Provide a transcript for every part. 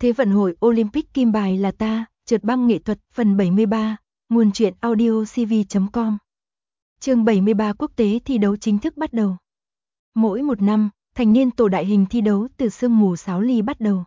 Thế vận hội Olympic kim bài là ta, trượt băng nghệ thuật, phần 73, nguồn truyện audio cv.com. Chương 73 quốc tế thi đấu chính thức bắt đầu. Mỗi một năm, thành niên tổ đại hình thi đấu từ sương mù Sáo Ly bắt đầu.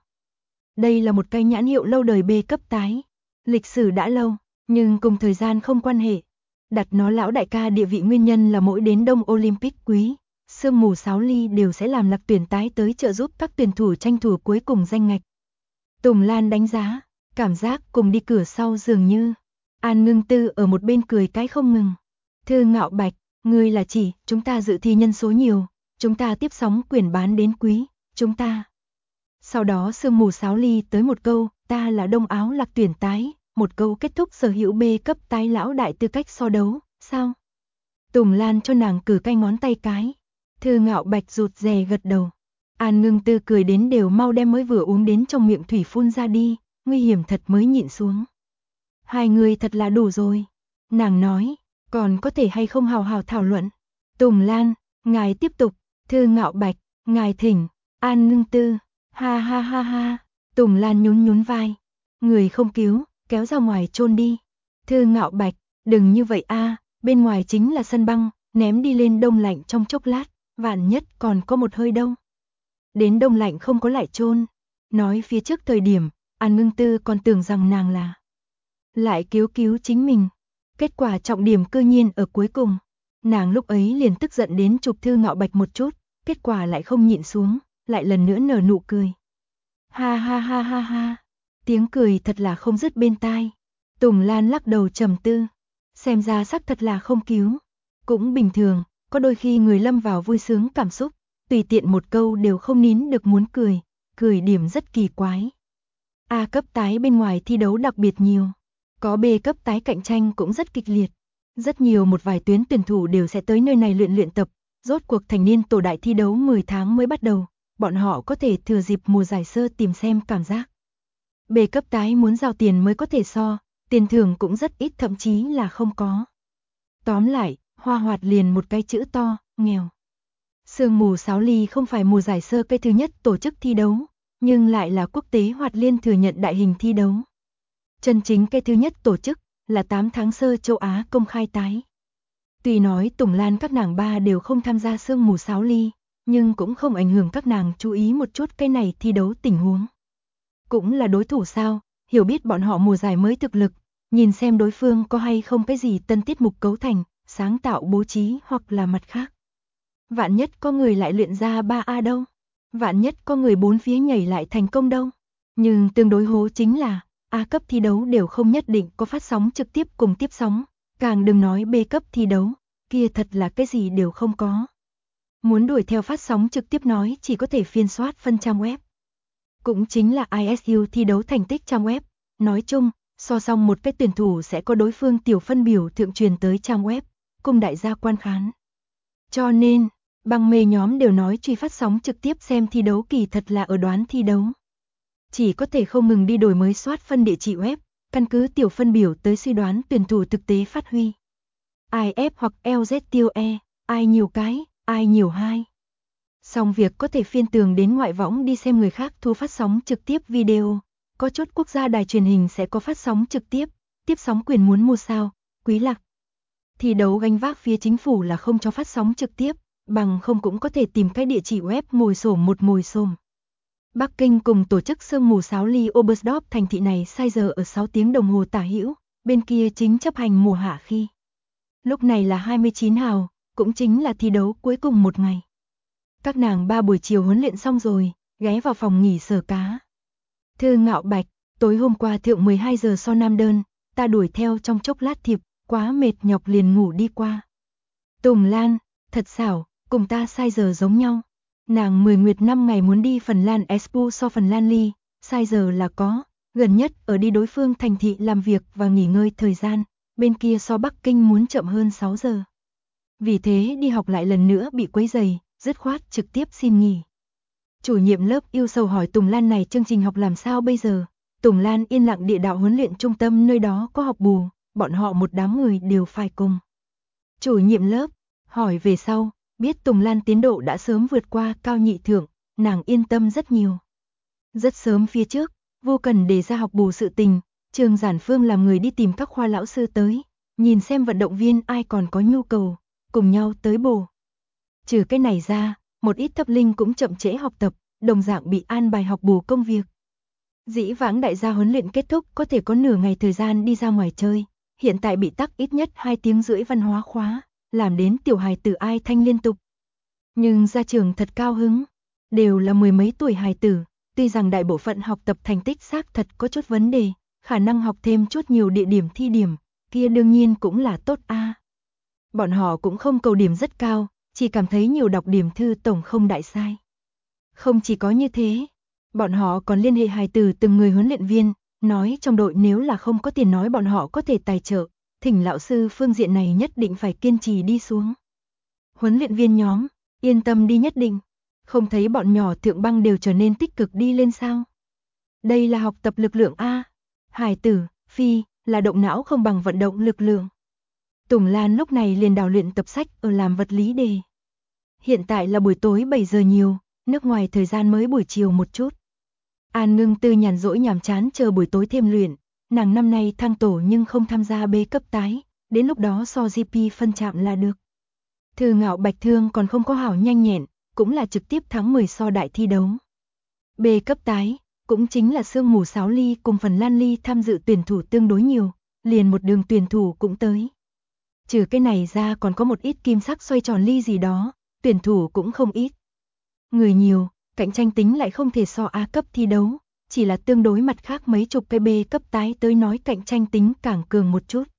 Đây là một cái nhãn hiệu lâu đời B cấp tái. Lịch sử đã lâu, nhưng cùng thời gian không quan hệ. Đặt nó lão đại ca địa vị nguyên nhân là mỗi đến đông Olympic quý, sương mù Sáo Ly đều sẽ làm lạc tuyển tái tới trợ giúp các tuyển thủ tranh thủ cuối cùng danh ngạch. Tùng Lan đánh giá, cảm giác cùng đi cửa sau dường như. An Ngưng Tư ở một bên cười cái không ngừng. Thư Ngạo Bạch, ngươi là chỉ, chúng ta dự thi nhân số nhiều, chúng ta tiếp sóng quyển bán đến quý, chúng ta. Sau đó sương mù Sáo Ly tới một câu, ta là đông áo lạc tuyển tái, một câu kết thúc sở hữu B cấp tái lão đại tư cách so đấu, sao? Tùng Lan cho nàng cử cái ngón tay cái. Thư Ngạo Bạch rụt rè gật đầu. An Ngưng Tư cười đến đều mau đem mới vừa uống đến trong miệng thủy phun ra đi, nguy hiểm thật mới nhịn xuống. Hai người thật là đủ rồi. Nàng nói, còn có thể hay không hào hào thảo luận. Tùng Lan, ngài tiếp tục. Thư Ngạo Bạch, ngài thỉnh. An Ngưng Tư, ha ha ha ha. Tùng Lan nhún nhún vai. Người không cứu, kéo ra ngoài chôn đi. Thư Ngạo Bạch, đừng như vậy a, bên ngoài chính là sân băng, ném đi lên đông lạnh trong chốc lát, vạn nhất còn có một hơi đâu. Đến đông lạnh không có lại chôn. Nói phía trước thời điểm, An Ngưng Tư còn tưởng rằng nàng là lại cứu chính mình. Kết quả trọng điểm cư nhiên ở cuối cùng. Nàng lúc ấy liền tức giận đến chụp Thư Ngạo Bạch một chút, kết quả lại không nhịn xuống, lại lần nữa nở nụ cười. Ha ha ha ha ha, tiếng cười thật là không dứt bên tai. Tùng Lan lắc đầu trầm tư, xem ra sắc thật là không cứu. Cũng bình thường, có đôi khi người lâm vào vui sướng cảm xúc, tùy tiện một câu đều không nín được muốn cười điểm rất kỳ quái. A cấp tái bên ngoài thi đấu đặc biệt nhiều, có B cấp tái cạnh tranh cũng rất kịch liệt. Rất nhiều một vài tuyến tuyển thủ đều sẽ tới nơi này luyện tập, rốt cuộc thành niên tổ đại thi đấu 10 tháng mới bắt đầu, bọn họ có thể thừa dịp mùa giải sơ tìm xem cảm giác. B cấp tái muốn giao tiền mới có thể so, tiền thưởng cũng rất ít thậm chí là không có. Tóm lại, Hoa Hoạt liền một cái chữ to, nghèo. Sương mù Sáo Ly không phải mùa giải sơ cái thứ nhất tổ chức thi đấu, nhưng lại là quốc tế Hoạt Liên thừa nhận đại hình thi đấu. Chân chính cái thứ nhất tổ chức là 8 tháng sơ châu Á công khai tái. Tuy nói Tùng Lan các nàng ba đều không tham gia sương mù Sáo Ly, nhưng cũng không ảnh hưởng các nàng chú ý một chút cái này thi đấu tình huống. Cũng là đối thủ sao, hiểu biết bọn họ mùa giải mới thực lực, nhìn xem đối phương có hay không cái gì tân tiết mục cấu thành, sáng tạo bố trí hoặc là mặt khác. Vạn nhất có người lại luyện ra 3A đâu, vạn nhất có người bốn phía nhảy lại thành công đâu. Nhưng tương đối hố chính là, A cấp thi đấu đều không nhất định có phát sóng trực tiếp cùng tiếp sóng, càng đừng nói B cấp thi đấu, kia thật là cái gì đều không có. Muốn đuổi theo phát sóng trực tiếp nói chỉ có thể phiên soát phân trang web. Cũng chính là ISU thi đấu thành tích trang web, nói chung, so xong một cái tuyển thủ sẽ có đối phương tiểu phân biểu thượng truyền tới trang web, cùng đại gia quan khán. Cho nên, băng mê nhóm đều nói truy phát sóng trực tiếp xem thi đấu kỳ thật là ở đoán thi đấu. Chỉ có thể không ngừng đi đổi mới soát phân địa chỉ web, căn cứ tiểu phân biểu tới suy đoán tuyển thủ thực tế phát huy. IF hoặc LZTOE, ai nhiều cái, ai nhiều hai. Xong việc có thể phiên tường đến ngoại võng đi xem người khác thu phát sóng trực tiếp video. Có chút quốc gia đài truyền hình sẽ có phát sóng trực tiếp, tiếp sóng quyền muốn mua sao, quý lạc. Thi đấu gánh vác phía chính phủ là không cho phát sóng trực tiếp, bằng không cũng có thể tìm cái địa chỉ web mồi xổm một mồi xổm. Bắc Kinh cùng tổ chức sương mù Sáo Ly Oberstdorf thành thị này sai giờ ở 6 tiếng đồng hồ tả hữu, bên kia chính chấp hành mùa hạ khi. Lúc này là 29 hào, cũng chính là thi đấu cuối cùng một ngày. Các nàng 3 buổi chiều huấn luyện xong rồi, ghé vào phòng nghỉ sờ cá. Thư Ngạo Bạch, tối hôm qua thượng 12 giờ so nam đơn, ta đuổi theo trong chốc lát thiệp, quá mệt nhọc liền ngủ đi qua. Tùng Lan, thật xảo, cùng ta sai giờ giống nhau. Nàng 10 nguyệt 5 ngày muốn đi Phần Lan Expo so Phần Lan Ly, sai giờ là có, gần nhất ở đi đối phương thành thị làm việc và nghỉ ngơi thời gian, bên kia so Bắc Kinh muốn chậm hơn 6 giờ. Vì thế đi học lại lần nữa bị quấy rầy, dứt khoát trực tiếp xin nghỉ. Chủ nhiệm lớp yêu sầu hỏi Tùng Lan này chương trình học làm sao bây giờ. Tùng Lan yên lặng địa đạo huấn luyện trung tâm nơi đó có học bù, bọn họ một đám người đều phải cùng. Chủ nhiệm lớp hỏi về sau, biết Tùng Lan tiến độ đã sớm vượt qua cao nhị thượng, nàng yên tâm rất nhiều. Rất sớm phía trước, Vô Cần đề ra học bù sự tình, Trương Giản Phương làm người đi tìm các khoa lão sư tới, nhìn xem vận động viên ai còn có nhu cầu, cùng nhau tới bổ. Trừ cái này ra, một ít thấp linh cũng chậm trễ học tập, đồng dạng bị an bài học bù công việc. Dĩ vãng đại gia huấn luyện kết thúc có thể có nửa ngày thời gian đi ra ngoài chơi, hiện tại bị tắc ít nhất 2 tiếng rưỡi văn hóa khóa, làm đến tiểu hài tử ai thanh liên tục. Nhưng gia trưởng thật cao hứng, đều là mười mấy tuổi hài tử, tuy rằng đại bộ phận học tập thành tích xác thật có chút vấn đề, khả năng học thêm chút nhiều địa điểm thi điểm, kia đương nhiên cũng là tốt a. Bọn họ cũng không cầu điểm rất cao, chỉ cảm thấy nhiều đọc điểm thư tổng không đại sai. Không chỉ có như thế, bọn họ còn liên hệ hài tử từng người huấn luyện viên, nói trong đội nếu là không có tiền nói bọn họ có thể tài trợ, thỉnh lão sư phương diện này nhất định phải kiên trì đi xuống. Huấn luyện viên nhóm, yên tâm đi nhất định, không thấy bọn nhỏ thượng băng đều trở nên tích cực đi lên sao. Đây là học tập lực lượng A, hài tử, phi, là động não không bằng vận động lực lượng. Tùng Lan lúc này liền đào luyện tập sách ở làm vật lý đề. Hiện tại là buổi tối 7 giờ nhiều, nước ngoài thời gian mới buổi chiều một chút. An Ngưng Tư nhàn rỗi nhàm chán chờ buổi tối thêm luyện, nàng năm nay thăng tổ nhưng không tham gia B cấp tái, đến lúc đó so GP phân chạm là được. Thư Ngạo Bạch thương còn không có hảo nhanh nhẹn, cũng là trực tiếp tháng 10 so đại thi đấu. B cấp tái, cũng chính là Sương Mù Sáo Ly cùng Phần Lan Ly tham dự tuyển thủ tương đối nhiều, liền một đường tuyển thủ cũng tới. Trừ cái này ra còn có một ít kim sắc xoay tròn ly gì đó, tuyển thủ cũng không ít. Người nhiều, cạnh tranh tính lại không thể so A cấp thi đấu, chỉ là tương đối mặt khác mấy chục cái B cấp tái tới nói cạnh tranh tính càng cường một chút.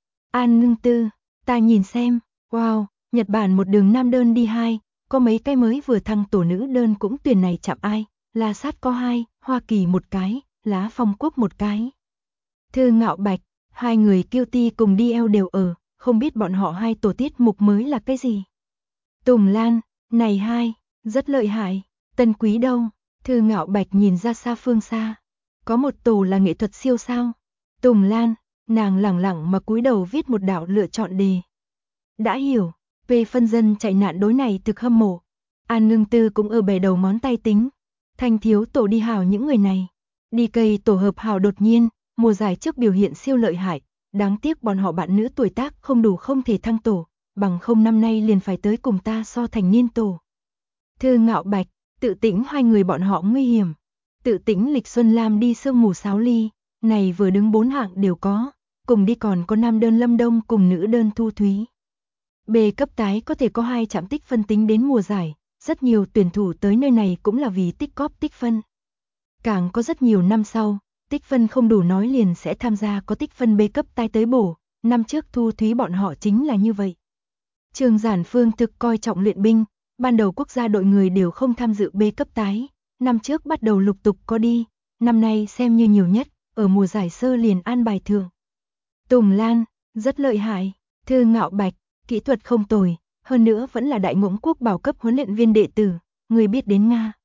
An Ngưng Tư, ta nhìn xem, wow, Nhật Bản một đường nam đơn đi 2, có mấy cái mới vừa thăng tổ nữ đơn cũng tuyển này chạm ai, La Sát có 2, Hoa Kỳ một cái, Lá Phong Quốc một cái. Thư Ngạo Bạch, hai người kiêu ti cùng đi eo đều ở, không biết bọn họ hai tổ tiết mục mới là cái gì. Tùng Lan, này hai, rất lợi hại, Tân Quý đâu? Thư Ngạo Bạch nhìn ra xa phương xa. Có một tổ là nghệ thuật siêu sao? Tùng Lan, nàng lẳng lặng mà cúi đầu viết một đạo lựa chọn đề. Đã hiểu, P phân dân chạy nạn đối này thực hâm mộ. An Ngưng Tư cũng ở bẻ đầu ngón tay tính. Thanh thiếu tổ đi hào những người này. Đi cây tổ hợp hào đột nhiên, mùa giải trước biểu hiện siêu lợi hại. Đáng tiếc bọn họ bạn nữ tuổi tác không đủ không thể thăng tổ, bằng không năm nay liền phải tới cùng ta so thành niên tổ. Thư Ngạo Bạch, Tự Tĩnh hai người bọn họ nguy hiểm. Tự Tĩnh Lịch Xuân Lam đi Sương Mù Sáo Ly, này vừa đứng 4 hạng đều có, cùng đi còn có nam đơn Lâm Đông cùng nữ đơn Thu Thúy. B cấp tái có thể có 2 chạm tích phân tính đến mùa giải, rất nhiều tuyển thủ tới nơi này cũng là vì tích cóp tích phân. Càng có rất nhiều năm sau, tích phân không đủ nói liền sẽ tham gia có tích phân B cấp tái tới bổ, năm trước Thu Thúy bọn họ chính là như vậy. Trương Giản Phương thực coi trọng luyện binh, ban đầu quốc gia đội người đều không tham dự B cấp tái, năm trước bắt đầu lục tục có đi, năm nay xem như nhiều nhất, ở mùa giải sơ liền an bài thưởng. Tùng Lan, rất lợi hại, Thư Ngạo Bạch, kỹ thuật không tồi, hơn nữa vẫn là Đại Ngỗng Quốc bảo cấp huấn luyện viên đệ tử, người biết đến Nga.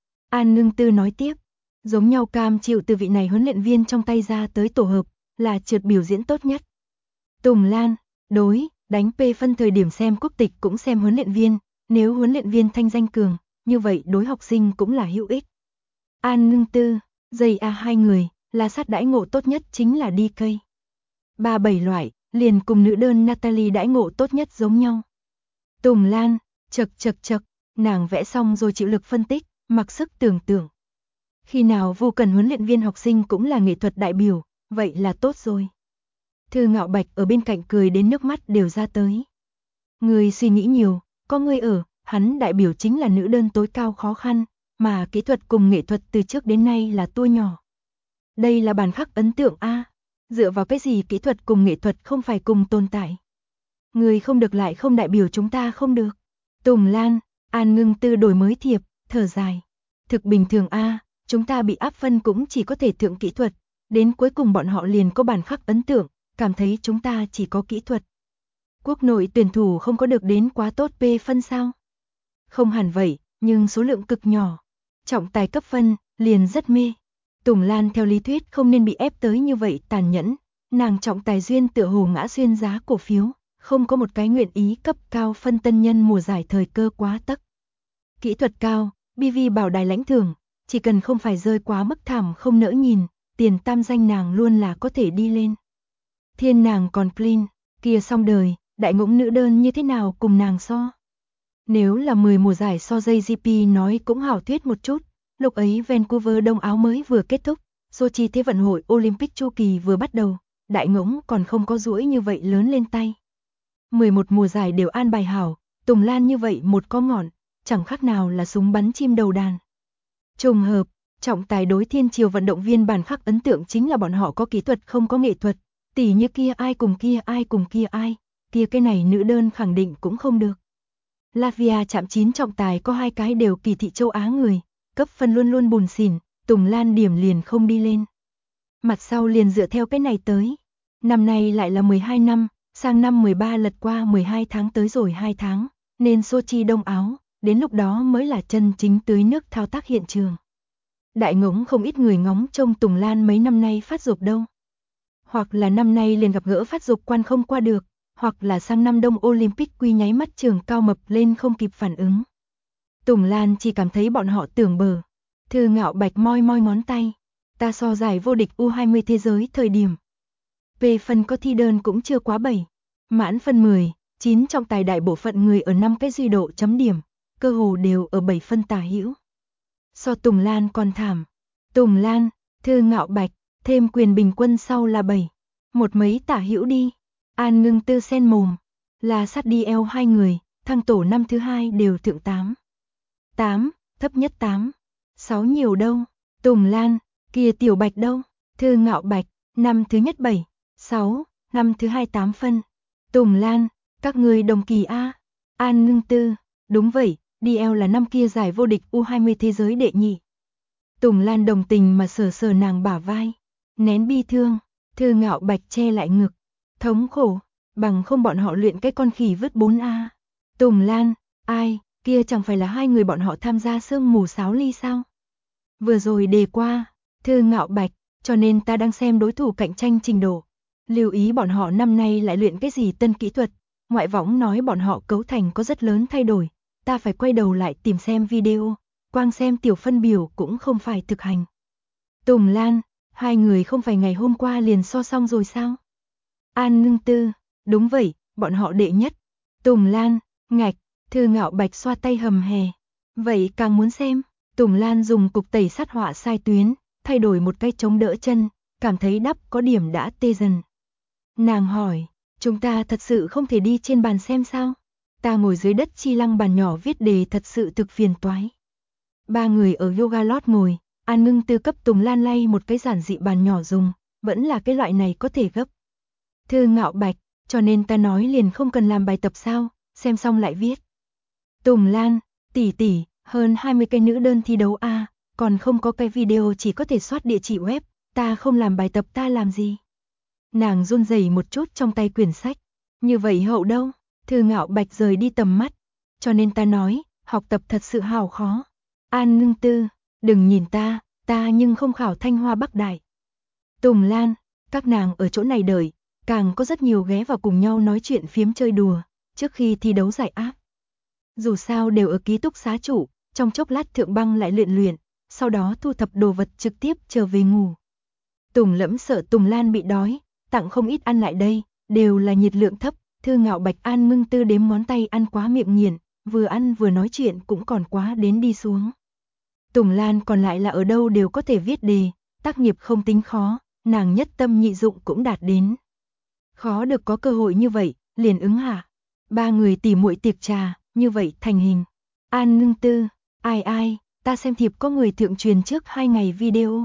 An Ngưng Tư nói tiếp, giống nhau cam chịu từ vị này huấn luyện viên trong tay ra tới tổ hợp, là trượt biểu diễn tốt nhất. Tùng Lan, đối, đánh P phân thời điểm xem quốc tịch cũng xem huấn luyện viên, nếu huấn luyện viên thanh danh cường, như vậy đối học sinh cũng là hữu ích. An Ngưng Tư, dây A hai người, là sát đãi ngộ tốt nhất chính là đi cây. 37 loại, liền cùng nữ đơn Natalie đãi ngộ tốt nhất giống nhau. Tùng Lan, chật, nàng vẽ xong rồi chịu lực phân tích, mặc sức tưởng tượng. Khi nào Vô Cần huấn luyện viên học sinh cũng là nghệ thuật đại biểu, vậy là tốt rồi. Thư Ngạo Bạch ở bên cạnh cười đến nước mắt đều ra tới. Người suy nghĩ nhiều, có người ở, hắn đại biểu chính là nữ đơn tối cao khó khăn, mà kỹ thuật cùng nghệ thuật từ trước đến nay là tua nhỏ. Đây là bản khắc ấn tượng A, dựa vào cái gì kỹ thuật cùng nghệ thuật không phải cùng tồn tại. Người không được lại không đại biểu chúng ta không được. Tùng Lan, An Ngưng Tư đổi mới thiệp, thở dài. Thực bình thường A, chúng ta bị áp phân cũng chỉ có thể thượng kỹ thuật, đến cuối cùng bọn họ liền có bản khắc ấn tượng, cảm thấy chúng ta chỉ có kỹ thuật. Quốc nội tuyển thủ không có được đến quá tốt P phân sao? Không hẳn vậy, nhưng số lượng cực nhỏ. Trọng tài cấp phân, liền rất mê. Tùng Lan theo lý thuyết không nên bị ép tới như vậy tàn nhẫn, nàng trọng tài duyên tựa hồ ngã xuyên giá cổ phiếu, không có một cái nguyện ý cấp cao phân tân nhân mùa giải thời cơ quá tắc. Kỹ thuật cao, BV bảo đài lãnh thưởng, chỉ cần không phải rơi quá mức thảm không nỡ nhìn, tiền tam danh nàng luôn là có thể đi lên. Thiên nàng còn clean, kia xong đời, đại ngỗng nữ đơn như thế nào cùng nàng so. Nếu là 10 mùa giải so JGP nói cũng hảo thuyết một chút, lúc ấy Vancouver Đông Áo mới vừa kết thúc, Sochi Thế vận hội Olympic chu kỳ vừa bắt đầu, đại ngỗng còn không có duỗi như vậy lớn lên tay. 11 mùa giải đều an bài hảo, Tùng Lan như vậy một có ngọn, chẳng khác nào là súng bắn chim đầu đàn. Trùng hợp, trọng tài đối thiên triều vận động viên bản khắc ấn tượng chính là bọn họ có kỹ thuật không có nghệ thuật, tỉ như kia ai cùng kia ai cùng kia ai, kia cái này nữ đơn khẳng định cũng không được. Latvia chạm 9 trọng tài có 2 cái đều kỳ thị châu Á người, cấp phân luôn luôn bùn xỉn, Tùng Lan điểm liền không đi lên. Mặt sau liền dựa theo cái này tới. Năm nay lại là 12 năm, sang năm 13 lật qua 12 tháng tới rồi 2 tháng, nên Sochi Đông Áo, đến lúc đó mới là chân chính tưới nước thao tác hiện trường. Đại ngỗng không ít người ngóng trông Tùng Lan mấy năm nay phát dục đâu. Hoặc là năm nay liền gặp gỡ phát dục quan không qua được, hoặc là sang năm Đông Olympic quy nháy mắt trường cao mập lên không kịp phản ứng. Tùng Lan chỉ cảm thấy bọn họ tưởng bờ. Thư Ngạo Bạch moi moi ngón tay. Ta so giải vô địch U20 thế giới thời điểm. Về phần có thi đơn cũng chưa quá 7. Mãn phân 10, 9 trọng tài đại bộ phận người ở 5 cái duy độ chấm điểm, cơ hồ đều ở 7 phân tả hữu. So Tùng Lan còn thảm. Tùng Lan, Thư Ngạo Bạch, thêm quyền bình quân sau là 7. Một mấy tả hữu đi. An Ngưng Tư sen mồm. Là sát đi eo 2 người, thăng tổ năm thứ 2 đều thượng 8. 8, thấp nhất 8. 6 nhiều đâu. Tùng Lan, kia Tiểu Bạch đâu. Thư Ngạo Bạch, năm thứ nhất 7, 6, năm thứ 2 8 phân. Tùng Lan, các người đồng kỳ A. An Ngưng Tư, đúng vậy, DL là năm kia giải vô địch U20 thế giới đệ nhị. Tùng Lan đồng tình mà sờ sờ nàng bả vai. Nén bi thương, Thư Ngạo Bạch che lại ngực. Thống khổ, bằng không bọn họ luyện cái con khỉ vứt 4A. Tùng Lan, ai, kia chẳng phải là 2 người bọn họ tham gia sương mù sáo ly sao? Vừa rồi đề qua, Thư Ngạo Bạch, cho nên ta đang xem đối thủ cạnh tranh trình độ. Lưu ý bọn họ năm nay lại luyện cái gì tân kỹ thuật, ngoại võng nói bọn họ cấu thành có rất lớn thay đổi, ta phải quay đầu lại tìm xem video, quang xem tiểu phân biểu cũng không phải thực hành. Tùng Lan, 2 người không phải ngày hôm qua liền so xong rồi sao? An Ngưng Tư, đúng vậy, bọn họ đệ nhất. Tùng Lan, ngạch, Thư Ngạo Bạch xoa tay hầm hè. Vậy càng muốn xem. Tùng Lan dùng cục tẩy sát họa sai tuyến, thay đổi một cái chống đỡ chân, cảm thấy đắp có điểm đã tê dần. Nàng hỏi, chúng ta thật sự không thể đi trên bàn xem sao? Ta ngồi dưới đất chi lăng bàn nhỏ viết đề thật sự thực phiền toái. 3 người ở yoga lót ngồi, An Ngưng Tư cấp Tùng Lan lay một cái giản dị bàn nhỏ dùng, vẫn là cái loại này có thể gấp. Thư Ngạo Bạch, cho nên ta nói liền không cần làm bài tập sao, xem xong lại viết. Tùng Lan, tỷ tỷ, hơn 20 cái nữ đơn thi đấu a, còn không có cái video chỉ có thể soát địa chỉ web, ta không làm bài tập ta làm gì? Nàng run rẩy một chút trong tay quyển sách, như vậy hậu đâu? Thư Ngạo Bạch rời đi tầm mắt, cho nên ta nói, học tập thật sự hào khó. An Ngưng Tư, đừng nhìn ta nhưng không khảo Thanh Hoa Bắc Đại. Tùng Lan, các nàng ở chỗ này đợi, càng có rất nhiều ghé vào cùng nhau nói chuyện phiếm chơi đùa, trước khi thi đấu giải áp. Dù sao đều ở ký túc xá chủ, trong chốc lát Thượng Băng lại luyện, sau đó thu thập đồ vật trực tiếp trở về ngủ. Tùng Lẫm sợ Tùng Lan bị đói, tặng không ít ăn lại đây, đều là nhiệt lượng thấp, Thư Ngạo Bạch An Ngưng Tư đếm ngón tay ăn quá miệng nghiền, vừa ăn vừa nói chuyện cũng còn quá đến đi xuống. Tùng Lan còn lại là ở đâu đều có thể viết đề, tác nghiệp không tính khó, nàng nhất tâm nhị dụng cũng đạt đến. Khó được có cơ hội như vậy, liền ứng hạ. 3 người tỉ muội tiệc trà, như vậy thành hình. An Ngưng Tư, ai, ta xem thiệp có người thượng truyền trước 2 ngày video.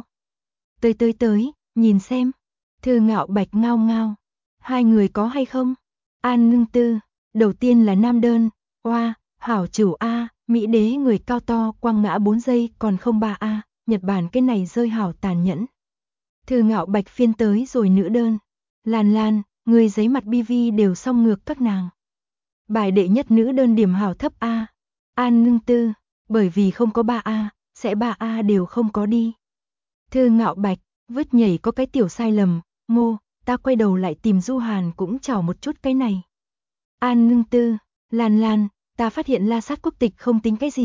Tới, nhìn xem. Thư Ngạo Bạch ngao ngao. 2 người có hay không? An Ngưng Tư, đầu tiên là nam đơn, oa, hảo chủ A, Mỹ đế người cao to quăng ngã 4 giây còn không 3A, Nhật Bản cái này rơi hảo tàn nhẫn. Thư Ngạo Bạch phiên tới rồi nữ đơn. Lan, người giấy mặt BV đều song ngược các nàng. Bài đệ nhất nữ đơn điểm hảo thấp A. An Ngưng Tư, bởi vì không có 3A, sẽ 3A đều không có đi. Thư Ngạo Bạch, vứt nhảy có cái tiểu sai lầm, ngô, ta quay đầu lại tìm Du Hàn cũng chào một chút cái này. An Ngưng Tư, Lan, ta phát hiện La Sát quốc tịch không tính cái gì,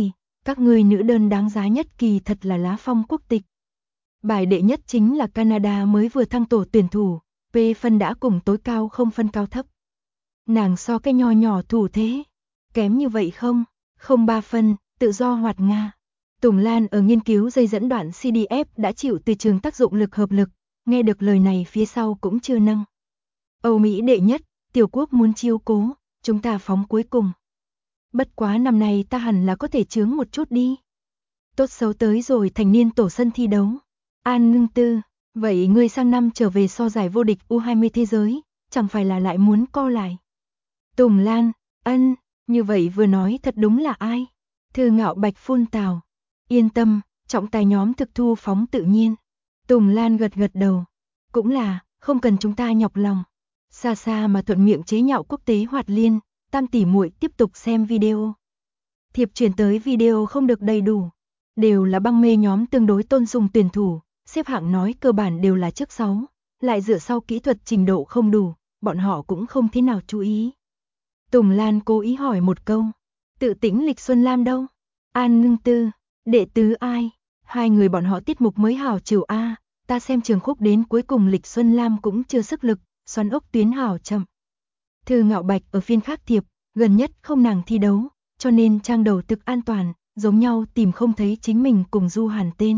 Các ngươi nữ đơn đáng giá nhất kỳ thật là lá phong quốc tịch. Bài đệ nhất chính là Canada mới vừa thăng tổ tuyển thủ, P phân đã cùng tối cao không phân cao thấp. Nàng so cái nho nhỏ thủ thế, kém như vậy không? Không 3 phân, tự do hoạt Nga. Tùng Lan ở nghiên cứu dây dẫn đoạn CDF đã chịu từ trường tác dụng lực hợp lực, nghe được lời này phía sau cũng chưa nâng. Âu Mỹ đệ nhất, tiểu quốc muốn chiêu cố, chúng ta phóng cuối cùng. Bất quá năm nay ta hẳn là có thể chướng một chút đi. Tốt xấu tới rồi thành niên tổ sân thi đấu. An Ngưng Tư, vậy ngươi sang năm trở về so giải vô địch U20 thế giới, chẳng phải là lại muốn co lại. Tùng Lan, ân, như vậy vừa nói thật đúng là ai? Thư Ngạo Bạch phun tào. Yên tâm, trọng tài nhóm thực thu phóng tự nhiên. Tùng Lan gật gật đầu. Cũng là, không cần chúng ta nhọc lòng. Xa xa mà thuận miệng chế nhạo quốc tế Hoạt Liên, tam tỷ muội tiếp tục xem video. Thiệp chuyển tới video không được đầy đủ. Đều là băng mê nhóm tương đối tôn sùng tuyển thủ, xếp hạng nói cơ bản đều là trước 6, lại dựa sau kỹ thuật trình độ không đủ, bọn họ cũng không thế nào chú ý. Tùng Lan cố ý hỏi một câu, tự tĩnh Lịch Xuân Lam đâu? An Ngưng Tư, đệ tứ ai? Hai người bọn họ tiết mục mới hảo chịu a, ta xem trường khúc đến cuối cùng Lịch Xuân Lam cũng chưa sức lực, xoắn ốc tuyến hảo chậm. Thư Ngạo Bạch ở phiên khác thiệp, gần nhất không nàng thi đấu, cho nên trang đầu thực an toàn, giống nhau tìm không thấy chính mình cùng Du Hàn tên.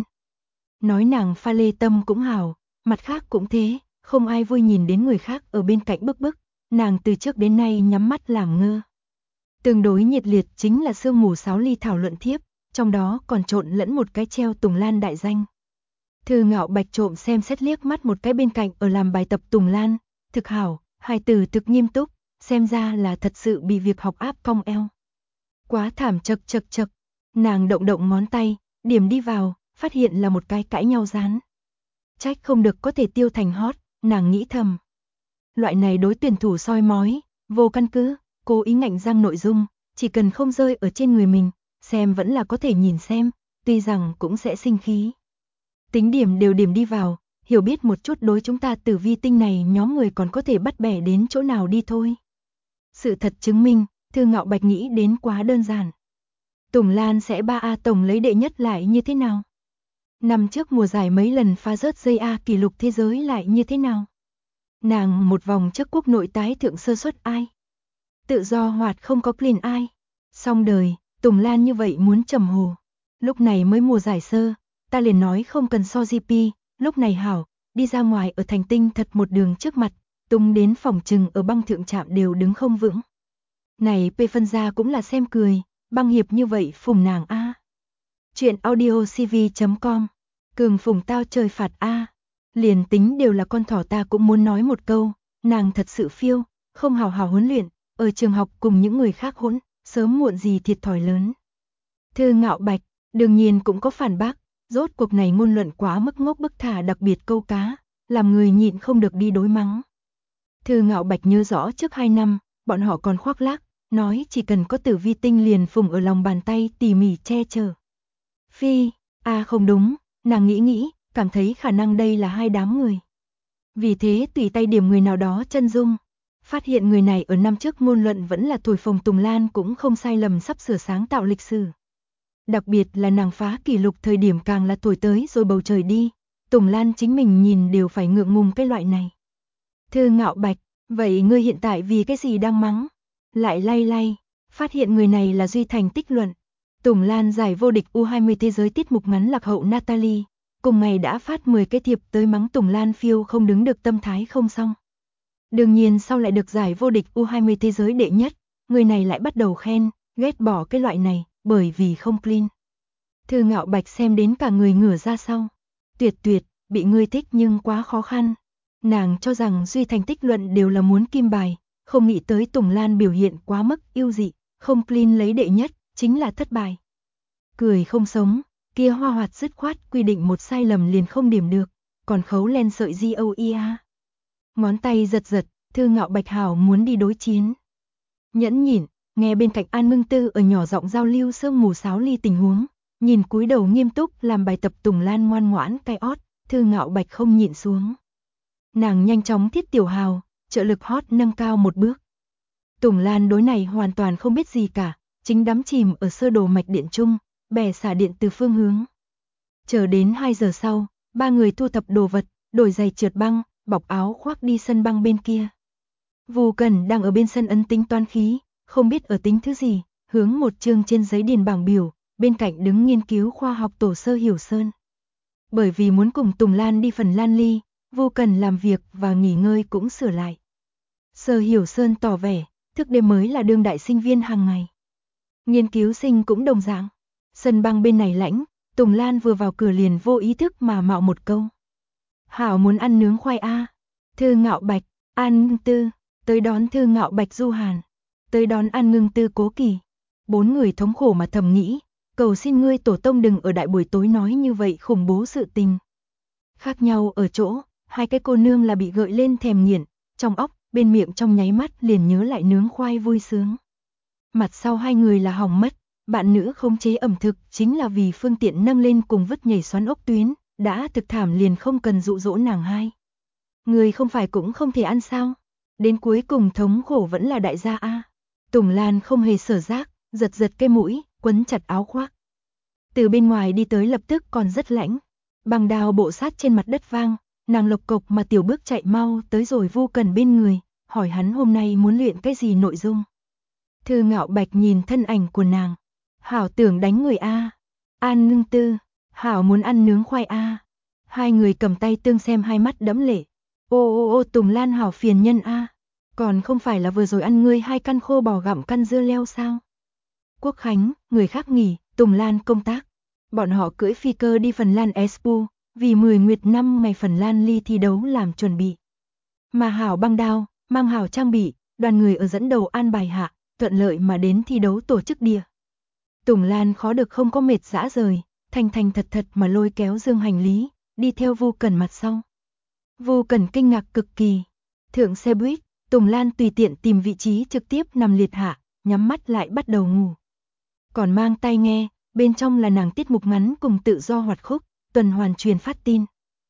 Nói nàng pha lê tâm cũng hảo, mặt khác cũng thế, không ai vui nhìn đến người khác ở bên cạnh bức bức, nàng từ trước đến nay nhắm mắt làm ngơ. Tương đối nhiệt liệt chính là sương mù sáo ly thảo luận thiếp, trong đó còn trộn lẫn một cái treo Tùng Lan đại danh. Thư Ngạo Bạch trộm xem xét liếc mắt một cái bên cạnh ở làm bài tập Tùng Lan, thực hảo, hai từ thực nghiêm túc, xem ra là thật sự bị việc học áp cong eo. Quá thảm chật chật chật, nàng động động ngón tay, điểm đi vào, phát hiện là một cái cãi nhau dán. Trách không được có thể tiêu thành hot, nàng nghĩ thầm. Loại này đối tuyển thủ soi mói, vô căn cứ, cố ý ngạnh răng nội dung, chỉ cần không rơi ở trên người mình, xem vẫn là có thể nhìn xem, tuy rằng cũng sẽ sinh khí. Tính điểm đều điểm đi vào, hiểu biết một chút đối chúng ta tử vi tinh này nhóm người còn có thể bắt bẻ đến chỗ nào đi thôi. Sự thật chứng minh, Thư Ngạo Bạch nghĩ đến quá đơn giản. Tùng Lan sẽ 3A tổng lấy đệ nhất lại như thế nào? Năm trước mùa giải mấy lần phá rớt dây A kỷ lục thế giới lại như thế nào? Nàng một vòng trước quốc nội tái thượng sơ suất ai? Tự do hoạt không có clean ai? Xong đời, Tùng Lan như vậy muốn trầm hồ. Lúc này mới mùa giải sơ, ta liền nói không cần so GP, lúc này hảo, đi ra ngoài ở thành tinh thật một đường trước mặt, tung đến phòng trừng ở băng thượng trạm đều đứng không vững. Này P phân ra cũng là xem cười, băng hiệp như vậy phùng nàng a. Chuyện audio cv.com, cường phùng tao trời phạt a. Liền tính đều là con thỏ ta cũng muốn nói một câu, nàng thật sự phiêu, không hào hào huấn luyện, ở trường học cùng những người khác hỗn, sớm muộn gì thiệt thòi lớn. Thư Ngạo Bạch, đương nhiên cũng có phản bác, rốt cuộc này ngôn luận quá mức ngốc bức thả đặc biệt câu cá, làm người nhịn không được đi đối mắng. Thư Ngạo Bạch nhớ rõ trước 2 năm, bọn họ còn khoác lác, nói chỉ cần có tử vi tinh liền phùng ở lòng bàn tay tỉ mỉ che chở. Phi, không đúng, nàng nghĩ, cảm thấy khả năng đây là hai đám người. Vì thế tùy tay điểm người nào đó chân dung, phát hiện người này ở năm trước ngôn luận vẫn là thổi phồng Tùng Lan cũng không sai lầm sắp sửa sáng tạo lịch sử. Đặc biệt là nàng phá kỷ lục thời điểm càng là thổi tới rồi bầu trời đi, Tùng Lan chính mình nhìn đều phải ngượng ngùng cái loại này. Thư Ngạo Bạch, vậy ngươi hiện tại vì cái gì đang mắng? Lại lay, phát hiện người này là Duy Thành tích luận. Tùng Lan giải vô địch U20 thế giới tiết mục ngắn lạc hậu Natalie, cùng ngày đã phát 10 cái thiệp tới mắng Tùng Lan phiêu không đứng được tâm thái không xong. Đương nhiên sau lại được giải vô địch U20 thế giới đệ nhất, người này lại bắt đầu khen, ghét bỏ cái loại này, bởi vì không clean. Thư Ngạo Bạch xem đến cả người ngửa ra sau. Tuyệt, bị ngươi thích nhưng quá khó khăn. Nàng cho rằng Duy Thành tích luận đều là muốn kim bài, không nghĩ tới Tùng Lan biểu hiện quá mức yêu dị, không clean lấy đệ nhất, chính là thất bại. Cười không sống, kia hoa hoạt dứt khoát quy định một sai lầm liền không điểm được, còn khấu lên sợi GOEA. Ngón tay giật, Thư Ngạo Bạch hảo muốn đi đối chiến. Nhẫn nhịn, nghe bên cạnh An Ngưng Tư ở nhỏ giọng giao lưu sương mù sáo ly tình huống, nhìn cúi đầu nghiêm túc làm bài tập Tùng Lan ngoan ngoãn cay ót, Thư Ngạo Bạch không nhịn xuống. Nàng nhanh chóng thiết tiểu hào, trợ lực hot nâng cao một bước. Tùng Lan đối này hoàn toàn không biết gì cả, chính đắm chìm ở sơ đồ mạch điện chung, bè xả điện từ phương hướng. Chờ đến 2 giờ sau, ba người thu thập đồ vật, đổi giày trượt băng, bọc áo khoác đi sân băng bên kia. Vu Cẩn đang ở bên sân ấn tính toán khí, không biết ở tính thứ gì, hướng một chương trên giấy điền bảng biểu, bên cạnh đứng nghiên cứu khoa học tổ Sơ Hiểu Sơn. Bởi vì muốn cùng Tùng Lan đi Phần Lan Ly, Vu Cẩn làm việc và nghỉ ngơi cũng sửa lại. Sơ Hiểu Sơn tỏ vẻ, thức đêm mới là đương đại sinh viên hàng ngày. Nghiên cứu sinh cũng đồng dạng. Sân băng bên này lãnh, Tùng Lan vừa vào cửa liền vô ý thức mà mạo một câu. Hảo muốn ăn nướng khoai a. Thư Ngạo Bạch, An Ngưng Tư, tới đón Thư Ngạo Bạch Du Hàn, tới đón An Ngưng Tư Cố Kỳ. 4 người thống khổ mà thầm nghĩ, cầu xin ngươi tổ tông đừng ở đại buổi tối nói như vậy khủng bố sự tình. Khác nhau ở chỗ, hai cái cô nương là bị gợi lên thèm nghiện, trong óc, bên miệng trong nháy mắt liền nhớ lại nướng khoai vui sướng. Mặt sau hai người là hỏng mất, bạn nữ khống chế ẩm thực chính là vì phương tiện nâng lên cùng vứt nhảy xoắn ốc tuyến, đã thực thảm liền không cần dụ dỗ nàng hai. Người không phải cũng không thể ăn sao? Đến cuối cùng thống khổ vẫn là đại gia a. Tùng Lan không hề sở giác, giật giật cái mũi, quấn chặt áo khoác. Từ bên ngoài đi tới lập tức còn rất lạnh. Bằng đao bộ sát trên mặt đất vang, nàng lộc cộc mà tiểu bước chạy mau tới rồi Vu Cẩn bên người, hỏi hắn hôm nay muốn luyện cái gì nội dung. Thư Ngạo Bạch nhìn thân ảnh của nàng. Hảo tưởng đánh người a. An Ngưng Tư, Hảo muốn ăn nướng khoai a. Hai người cầm tay tương xem hai mắt đẫm lệ. Ô Tùng Lan hảo phiền nhân a. Còn không phải là vừa rồi ăn ngươi 2 căn khô bò gặm căn dưa leo sao? Quốc khánh, người khác nghỉ, Tùng Lan công tác. Bọn họ cưỡi phi cơ đi Phần Lan Expo, vì 10 nguyệt năm ngày Phần Lan Ly thi đấu làm chuẩn bị. Mà hảo băng đao, mang hảo trang bị, đoàn người ở dẫn đầu an bài hạ, thuận lợi mà đến thi đấu tổ chức địa. Tùng Lan khó được không có mệt dã rời, thành thật mà lôi kéo dương hành lý, đi theo Vu Cẩn mặt sau. Vu Cẩn kinh ngạc cực kỳ. Thượng xe buýt, Tùng Lan tùy tiện tìm vị trí trực tiếp nằm liệt hạ, nhắm mắt lại bắt đầu ngủ. Còn mang tai nghe, bên trong là nàng tiết mục ngắn cùng tự do hoạt khúc, tuần hoàn truyền phát tin.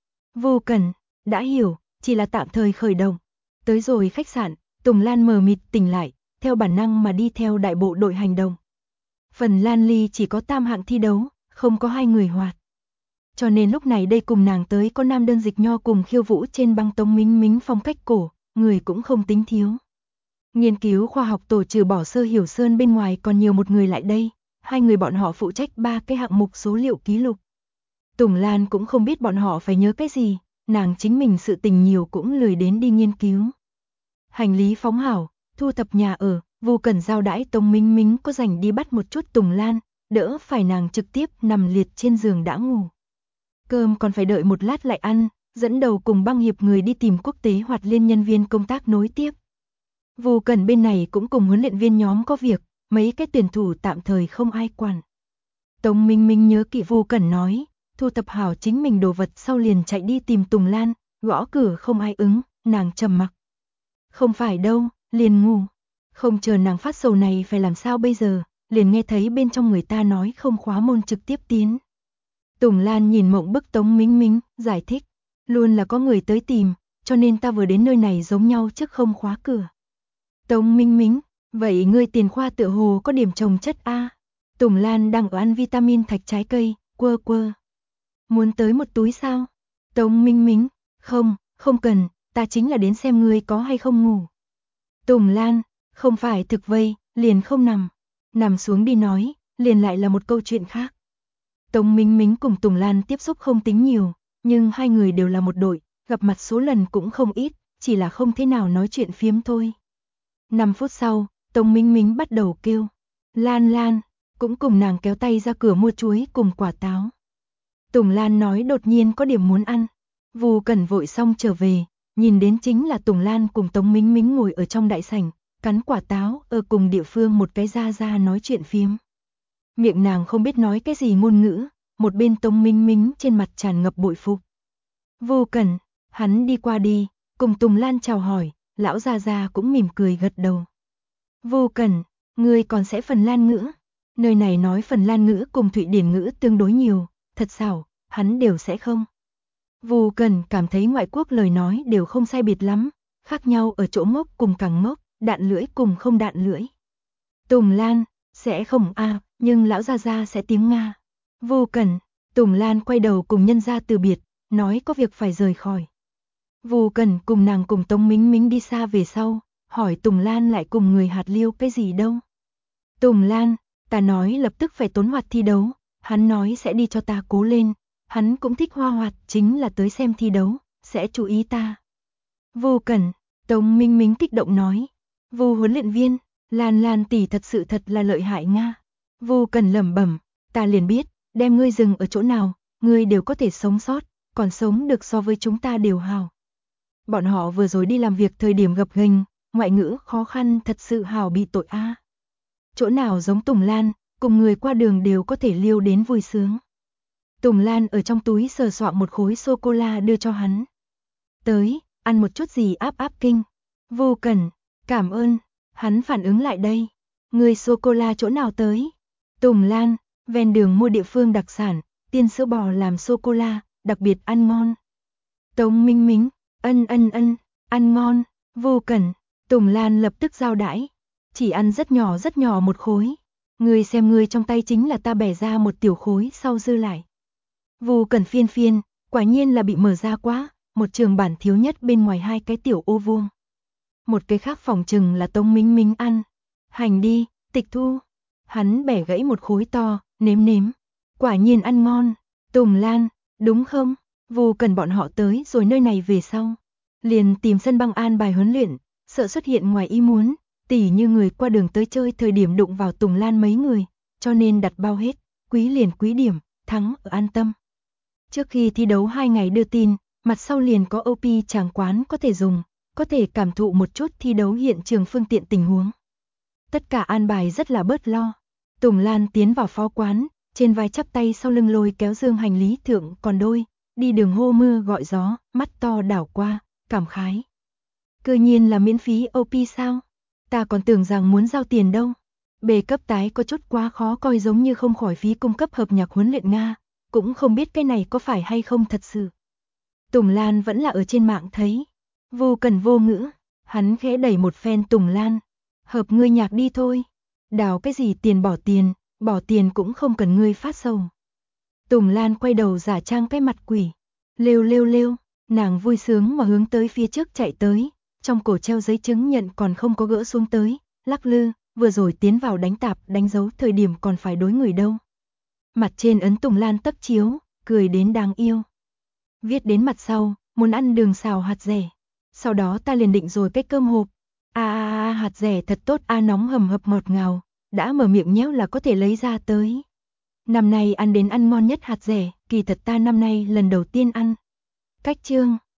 Vu Cẩn, đã hiểu, chỉ là tạm thời khởi động. Tới rồi khách sạn, Tùng Lan mờ mịt tỉnh lại, theo bản năng mà đi theo đại bộ đội hành động. Phần Lan Ly chỉ có tam hạng thi đấu, không có 2 người hoạt. Cho nên lúc này đây cùng nàng tới có nam đơn dịch nho cùng khiêu vũ trên băng Tống Mính Mính phong cách cổ, người cũng không tính thiếu. Nghiên cứu khoa học tổ trừ bỏ Sơ Hiểu Sơn bên ngoài còn nhiều một người lại đây, 2 người bọn họ phụ trách 3 cái hạng mục số liệu ký lục. Tùng Lan cũng không biết bọn họ phải nhớ cái gì, nàng chính mình sự tình nhiều cũng lười đến đi nghiên cứu. Hành lý phóng hảo, thu thập nhà ở, Vu Cẩn giao đãi Tống Mính Mính có rảnh đi bắt một chút Tùng Lan, đỡ phải nàng trực tiếp nằm liệt trên giường đã ngủ. Cơm còn phải đợi một lát lại ăn, dẫn đầu cùng băng hiệp người đi tìm quốc tế hoạt liên nhân viên công tác nối tiếp. Vu Cẩn bên này cũng cùng huấn luyện viên nhóm có việc, mấy cái tuyển thủ tạm thời không ai quản. Tống Minh Minh nhớ kỹ Vu Cẩn nói, thu thập hảo chính mình đồ vật sau liền chạy đi tìm Tùng Lan, gõ cửa không ai ứng, nàng trầm mặc. Không phải đâu, liền ngủ. Không chờ nàng phát sầu này phải làm sao bây giờ, liền nghe thấy bên trong người ta nói không khóa môn trực tiếp tiến. Tùng Lan nhìn mộng bức Tống Minh Minh, giải thích, luôn là có người tới tìm, cho nên ta vừa đến nơi này giống nhau trước không khóa cửa. Tống Minh Minh, vậy ngươi tiền khoa tựa hồ có điểm trồng chất A. Tùng Lan đang ở ăn vitamin thạch trái cây, quơ. Muốn tới một túi sao? Tống Minh Minh, không cần, ta chính là đến xem ngươi có hay không ngủ. Tùng Lan, không phải thực vây, liền không nằm xuống đi nói, liền lại là một câu chuyện khác. Tống Minh Minh cùng Tùng Lan tiếp xúc không tính nhiều, nhưng 2 người đều là một đội, gặp mặt số lần cũng không ít, chỉ là không thế nào nói chuyện phiếm thôi. 5 phút sau, Tống Minh Minh bắt đầu kêu. Lan, cũng cùng nàng kéo tay ra cửa mua chuối cùng quả táo. Tùng Lan nói đột nhiên có điểm muốn ăn. Vu Cẩn vội xong trở về, nhìn đến chính là Tùng Lan cùng Tống Minh Minh ngồi ở trong đại sảnh, cắn quả táo ở cùng địa phương một cái ra nói chuyện phiếm. Miệng nàng không biết nói cái gì ngôn ngữ, một bên Tống Minh Minh trên mặt tràn ngập bội phục. Vu Cẩn, hắn đi qua đi, cùng Tùng Lan chào hỏi, lão gia cũng mỉm cười gật đầu. Vu Cẩn, ngươi còn sẽ Phần Lan ngữ? Nơi này nói Phần Lan ngữ cùng Thụy Điển ngữ tương đối nhiều, thật xảo, hắn đều sẽ không. Vu Cẩn cảm thấy ngoại quốc lời nói đều không sai biệt lắm, khác nhau ở chỗ ngốc cùng càng ngốc, đạn lưỡi cùng không đạn lưỡi. Tùng Lan, sẽ không a, nhưng lão gia gia sẽ tiếng Nga. Vô Cẩn, Tùng Lan quay đầu cùng nhân gia từ biệt, nói có việc phải rời khỏi. Vô Cẩn cùng nàng cùng Tống Mính Mính đi xa về sau, hỏi Tùng Lan lại cùng người hạt liêu cái gì đâu. Tùng Lan, ta nói lập tức phải tốn hoạt thi đấu, hắn nói sẽ đi cho ta cố lên, hắn cũng thích Hoa Hoạt, chính là tới xem thi đấu, sẽ chú ý ta. Vô Cẩn, Tống Mính Mính kích động nói, Vô huấn luyện viên, Lan Lan tỷ thật là lợi hại Nga. Vô Cẩn lẩm bẩm, ta liền biết, đem ngươi dừng ở chỗ nào, ngươi đều có thể sống sót, còn sống được so với chúng ta đều hào. Bọn họ vừa rồi đi làm việc thời điểm gập ghềnh, ngoại ngữ khó khăn thật sự hào bị tội a. Chỗ nào giống Tùng Lan, cùng người qua đường đều có thể liêu đến vui sướng. Tùng Lan ở trong túi sờ soạng một khối sô-cô-la đưa cho hắn. Tới, ăn một chút gì áp áp kinh. Vô Cẩn, cảm ơn, hắn phản ứng lại đây. Người sô-cô-la chỗ nào tới? Tùng Lan, ven đường mua địa phương đặc sản, tiên sữa bò làm sô-cô-la, đặc biệt ăn ngon. Tống Mính Mính, ân, ăn ngon. Vô Cẩn, Tùng Lan lập tức giao đãi. Chỉ ăn rất nhỏ một khối. Ngươi xem ngươi trong tay chính là ta bẻ ra một tiểu khối sau dư lại. Vô Cẩn phiên, quả nhiên là bị mở ra quá, một trường bản thiếu nhất bên ngoài hai cái tiểu ô vuông. Một cái khác phòng chừng là Tống Mính Mính ăn. Hành đi, tịch thu. Hắn bẻ gãy một khối to, nếm. Quả nhiên ăn ngon. Tùng Lan, đúng không? Vô Cẩn bọn họ tới rồi nơi này về sau. Liền tìm sân băng an bài huấn luyện, sợ xuất hiện ngoài ý muốn, tỉ như người qua đường tới chơi thời điểm đụng vào Tùng Lan mấy người, cho nên đặt bao hết, quý liền quý điểm, thắng ở an tâm. Trước khi thi đấu 2 ngày đưa tin, mặt sau liền có OP tràng quán có thể dùng, có thể cảm thụ một chút thi đấu hiện trường phương tiện tình huống. Tất cả an bài rất là bớt lo. Tùng Lan tiến vào phó quán, trên vai chắp tay sau lưng lôi kéo dương hành lý thượng còn đôi, đi đường hô mưa gọi gió, mắt to đảo qua, cảm khái. Cơ nhiên là miễn phí OP sao? Ta còn tưởng rằng muốn giao tiền đâu. Bề cấp tái có chút quá khó coi giống như không khỏi phí cung cấp hợp nhạc huấn luyện Nga, cũng không biết cái này có phải hay không thật sự. Tùng Lan vẫn là ở trên mạng thấy. Vô Cần vô ngữ, hắn khẽ đẩy một phen Tùng Lan. Hợp ngươi nhạc đi thôi. Đào cái gì tiền, bỏ tiền cũng không cần ngươi phát sầu. Tùng Lan quay đầu giả trang cái mặt quỷ. Lêu, nàng vui sướng mà hướng tới phía trước chạy tới, trong cổ treo giấy chứng nhận còn không có gỡ xuống tới, lắc lư, vừa rồi tiến vào đánh tạp đánh dấu thời điểm còn phải đối người đâu. Mặt trên ấn Tùng Lan tấp chiếu, cười đến đáng yêu. Viết đến mặt sau, muốn ăn đường xào hạt rẻ. Sau đó ta liền định rồi cái cơm hộp. Hạt rẻ thật tốt, nóng hầm hập ngọt ngào, đã mở miệng nhéo là có thể lấy ra tới. Năm nay ăn đến ăn ngon nhất hạt rẻ, kỳ thật ta năm nay lần đầu tiên ăn. Cách chương